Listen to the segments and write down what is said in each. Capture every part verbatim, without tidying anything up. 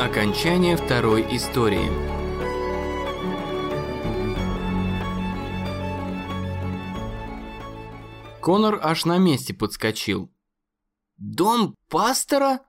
Окончание второй истории. Конор аж на месте подскочил. «Дом пастора?»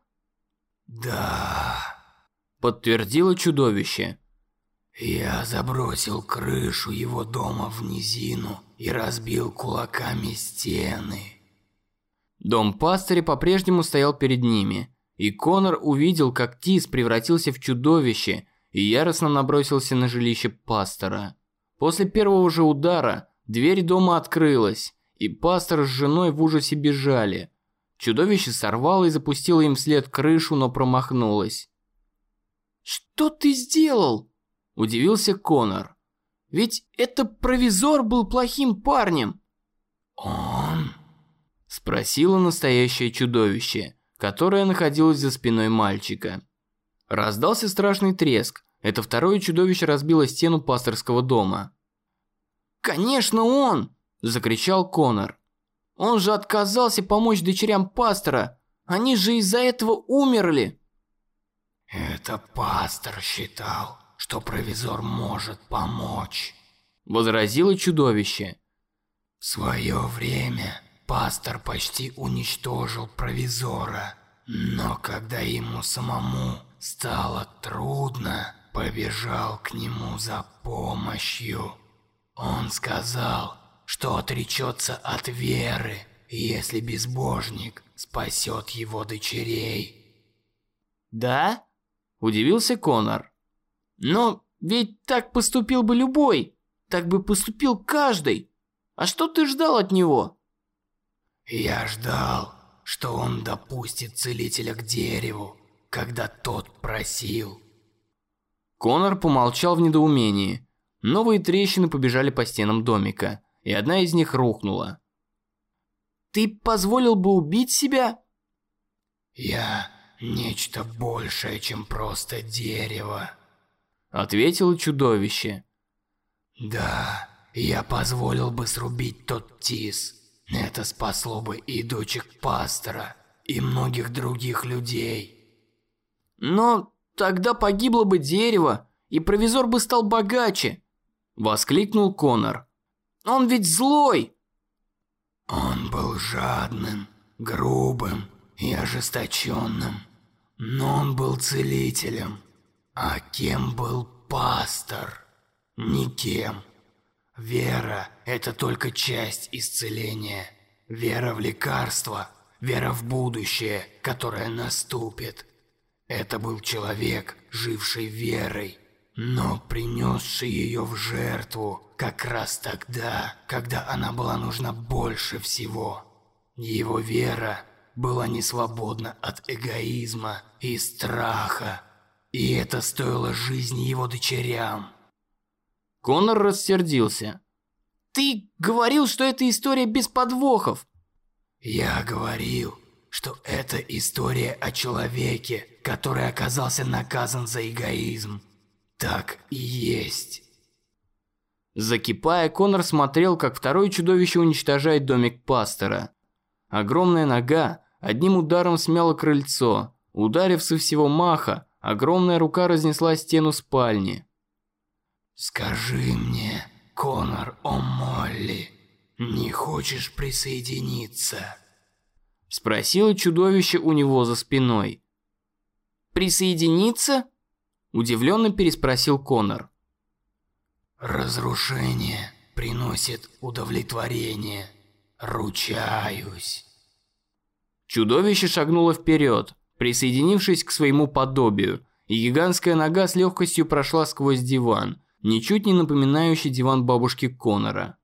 «Да», – подтвердило чудовище. «Я забросил крышу его дома в низину и разбил кулаками стены». Дом пастыря по-прежнему стоял перед ними, и Конор увидел, как Тис превратился в чудовище и яростно набросился на жилище пастора. После первого же удара дверь дома открылась, и пастор с женой в ужасе бежали. Чудовище сорвало и запустило им вслед крышу, но промахнулось. «Что ты сделал?» – удивился Конор. «Ведь это провизор был плохим парнем». «Он?» – спросило настоящее чудовище, которое находилось за спиной мальчика. Раздался страшный треск. Это второе чудовище разбило стену пасторского дома. «Конечно он!» – закричал Конор. «Он же отказался помочь дочерям пастора. Они же из-за этого умерли». «Это пастор считал, что провизор может помочь», – возразило чудовище. «В свое время пастор почти уничтожил провизора, но когда ему самому стало трудно, побежал к нему за помощью. Он сказал, что отречется от веры, если безбожник спасет его дочерей». «Да?» – удивился Конор. «Но ведь так поступил бы любой, так бы поступил каждый. А что ты ждал от него?» «Я ждал, что он допустит целителя к дереву, когда тот просил». Конор помолчал в недоумении. Новые трещины побежали по стенам домика, и одна из них рухнула. «Ты позволил бы убить себя?» «Я нечто большее, чем просто дерево», – ответило чудовище. «Да, я позволил бы срубить тот тис. Это спасло бы и дочек пастора, и многих других людей». «Но тогда погибло бы дерево, и провизор бы стал богаче», – воскликнул Конор. «Он ведь злой!» «Он был жадным, грубым и ожесточенным, но он был целителем. А кем был пастор? Никем. Вера – это только часть исцеления. Вера в лекарство, вера в будущее, которое наступит. Это был человек, живший верой, но принесший ее в жертву как раз тогда, когда она была нужна больше всего. Его вера была не свободна от эгоизма и страха, и это стоило жизни его дочерям». Конор рассердился. «Ты говорил, что это история без подвохов». «Я говорил, что это история о человеке, который оказался наказан за эгоизм. Так и есть». Закипая, Конор смотрел, как второе чудовище уничтожает домик пастора. Огромная нога одним ударом смяла крыльцо. Ударив со всего маха, огромная рука разнесла стену спальни. «Скажи мне, Конор О'Молли, не хочешь присоединиться?» – спросило чудовище у него за спиной. «Присоединиться?» – удивленно переспросил Конор. «Разрушение приносит удовлетворение. Ручаюсь». Чудовище шагнуло вперед, присоединившись к своему подобию, и гигантская нога с легкостью прошла сквозь диван, ничуть не напоминающий диван бабушки Конора.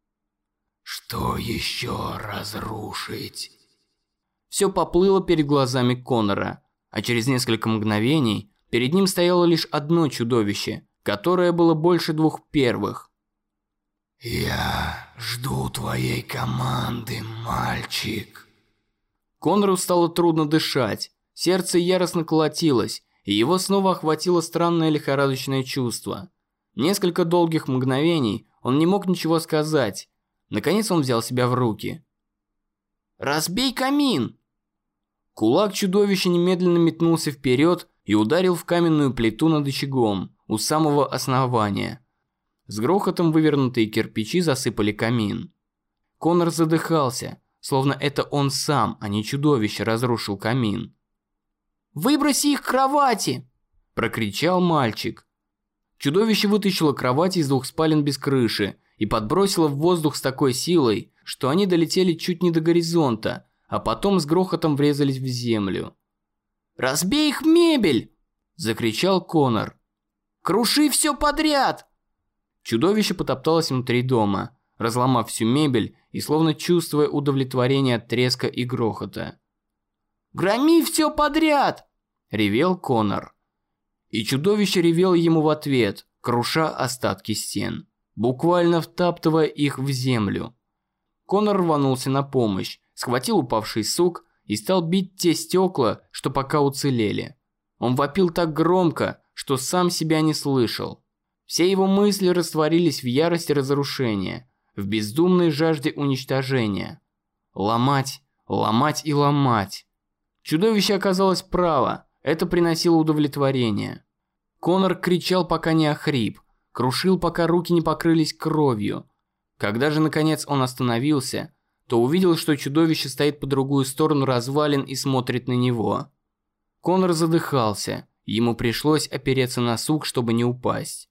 «Что еще разрушить?» Все поплыло перед глазами Конора, а через несколько мгновений перед ним стояло лишь одно чудовище, которое было больше двух первых. «Я жду твоей команды, мальчик». Конору стало трудно дышать, сердце яростно колотилось, и его снова охватило странное лихорадочное чувство. Несколько долгих мгновений он не мог ничего сказать. Наконец он взял себя в руки. «Разбей камин!» Кулак чудовища немедленно метнулся вперед, и и ударил в каменную плиту над очагом у самого основания. С грохотом вывернутые кирпичи засыпали камин. Конор задыхался, словно это он сам, а не чудовище, разрушил камин. «Выброси их к кровати!» – прокричал мальчик. Чудовище вытащило кровати из двух спален без крыши и подбросило в воздух с такой силой, что они долетели чуть не до горизонта, а потом с грохотом врезались в землю. «Разбей их мебель!» – закричал Конор. «Круши все подряд!» Чудовище потопталось внутри дома, разломав всю мебель и словно чувствуя удовлетворение от треска и грохота. «Громи все подряд!» – ревел Конор. И чудовище ревело ему в ответ, круша остатки стен, буквально втаптывая их в землю. Конор рванулся на помощь, схватил упавший сук и стал бить те стекла, что пока уцелели. Он вопил так громко, что сам себя не слышал. Все его мысли растворились в ярости разрушения, в бездумной жажде уничтожения. Ломать, ломать и ломать. Чудовище оказалось право, это приносило удовлетворение. Конор кричал, пока не охрип, крушил, пока руки не покрылись кровью. Когда же наконец он остановился, то увидел, что чудовище стоит по другую сторону развалин и смотрит на него. Конор задыхался, ему пришлось опереться на сук, чтобы не упасть.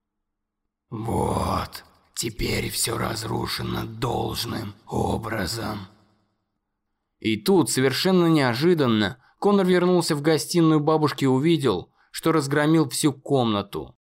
Вот, теперь все разрушено должным образом. И тут, совершенно неожиданно, Конор вернулся в гостиную бабушки и увидел, что разгромил всю комнату.